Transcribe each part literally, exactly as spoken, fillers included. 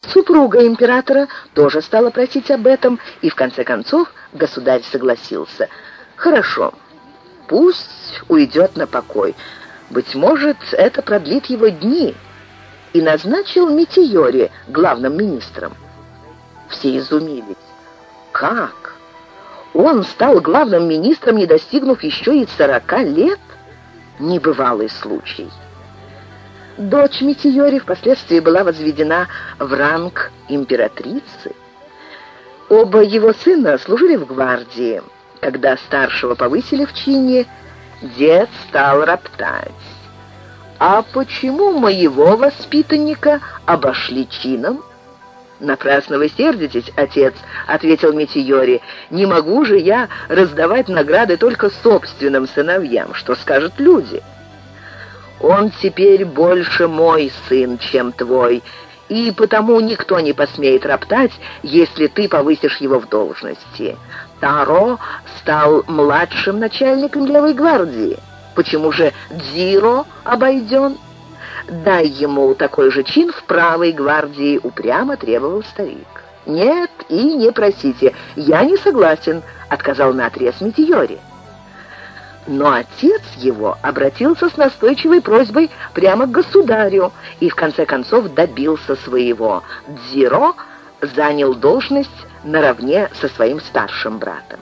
Супруга императора тоже стала просить об этом, и в конце концов государь согласился. «Хорошо, пусть уйдет на покой. Быть может, это продлит его дни», и назначил Метиори главным министром. Все изумились. Как? Он стал главным министром, не достигнув еще и сорока лет? Небывалый случай. Дочь Метиори впоследствии была возведена в ранг императрицы. Оба его сына служили в гвардии. Когда старшего повысили в чине, дед стал роптать. «А почему моего воспитанника обошли чином?» «Напрасно вы сердитесь, отец», — ответил Метиори. «Не могу же я раздавать награды только собственным сыновьям. Что скажут люди?» «Он теперь больше мой сын, чем твой, и потому никто не посмеет роптать, если ты повысишь его в должности. Таро стал младшим начальником левой гвардии. Почему же Дзиро обойден? Дай ему такой же чин в правой гвардии», — упрямо требовал старик. «Нет, и не просите, я не согласен», — отказал наотрез Метиори. Но отец его обратился с настойчивой просьбой прямо к государю и в конце концов добился своего. Дзиро занял должность наравне со своим старшим братом.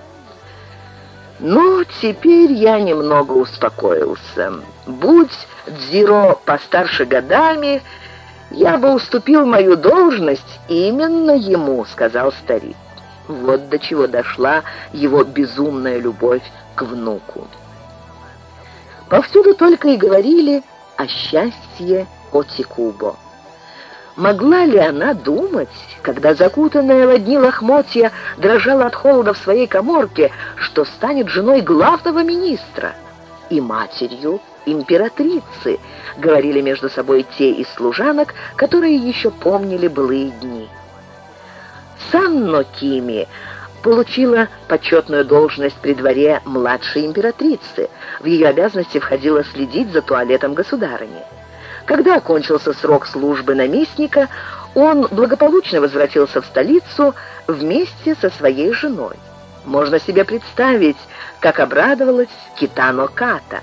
«Ну, теперь я немного успокоился. Будь Дзиро постарше годами, я бы уступил мою должность именно ему», — сказал старик. Вот до чего дошла его безумная любовь к внуку. Повсюду только и говорили о счастье Оцикубо. Могла ли она думать, когда закутанная в одни лохмотья дрожала от холода в своей каморке, что станет женой главного министра и матерью императрицы, говорили между собой те из служанок, которые еще помнили былые дни. Санно Кими получила почетную должность при дворе младшей императрицы. В ее обязанности входило следить за туалетом государыни. Когда окончился срок службы наместника, он благополучно возвратился в столицу вместе со своей женой. Можно себе представить, как обрадовалась Китано Ката.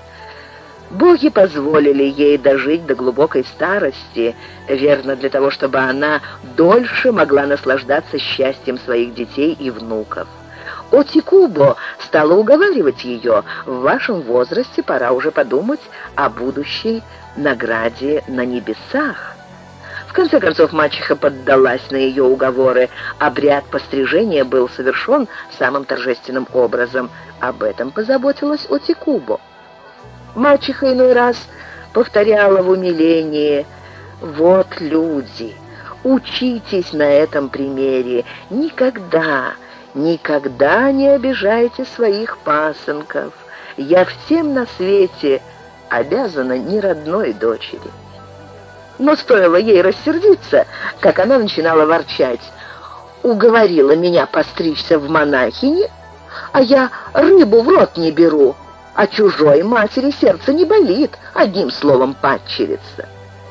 Боги позволили ей дожить до глубокой старости, верно, для того, чтобы она дольше могла наслаждаться счастьем своих детей и внуков. Оцикубо стала уговаривать ее: в вашем возрасте пора уже подумать о будущей награде на небесах. В конце концов мачеха поддалась на ее уговоры. Обряд пострижения был совершен самым торжественным образом. Об этом позаботилась Оцикубо. Мачеха иной раз повторяла в умилении: «Вот люди, учитесь на этом примере, никогда, никогда не обижайте своих пасынков. Я всем на свете обязана не родной дочери». Но стоило ей рассердиться, как она начинала ворчать: «Уговорила меня постричься в монахини, а я рыбу в рот не беру, а чужой матери сердце не болит, одним словом, падчерица».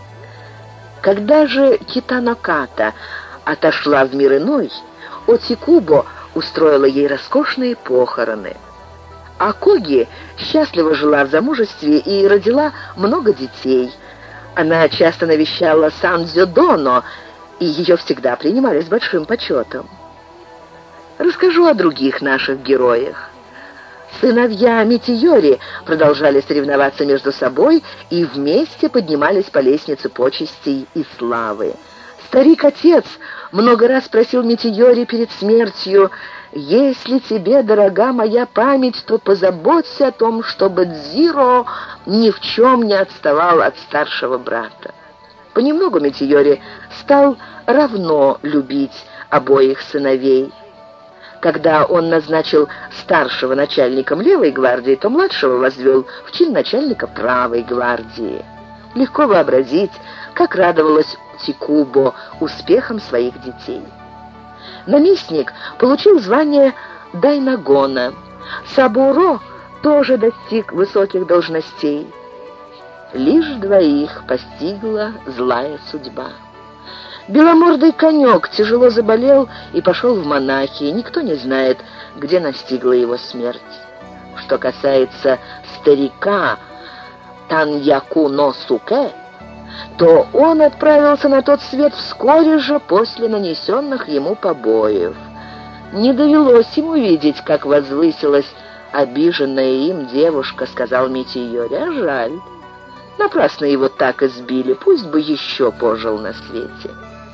Когда же Китано Ката отошла в мир иной, Оцикубо устроила ей роскошные похороны. А Коги счастливо жила в замужестве и родила много детей. Она часто навещала Сан-Дзё-Доно, и ее всегда принимали с большим почетом. Расскажу о других наших героях. Сыновья Метиори продолжали соревноваться между собой и вместе поднимались по лестнице почестей и славы. Старик-отец много раз просил Метиори перед смертью: «Если тебе дорога моя память, то позаботься о том, чтобы Дзиро ни в чем не отставал от старшего брата». Понемногу Метиори стал равно любить обоих сыновей. Когда он назначил старшего начальником левой гвардии, то младшего возвел в чин начальника правой гвардии. Легко вообразить, как радовалась Оцикубо успехам своих детей. Наместник получил звание дайнагона. Сабуро тоже достиг высоких должностей. Лишь двоих постигла злая судьба. Беломордый конек тяжело заболел и пошел в монахи, и никто не знает, где настигла его смерть. Что касается старика Таньяку-но-суке, то он отправился на тот свет вскоре же после нанесенных ему побоев. Не довелось ему видеть, как возвысилась обиженная им девушка, сказал Митийори, а жаль. Напрасно его так избили, пусть бы еще пожил на свете.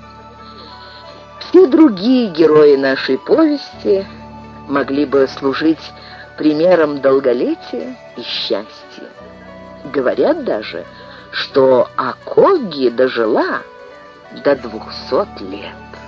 Все другие герои нашей повести могли бы служить примером долголетия и счастья. Говорят даже, что Акоги дожила до двухсот лет.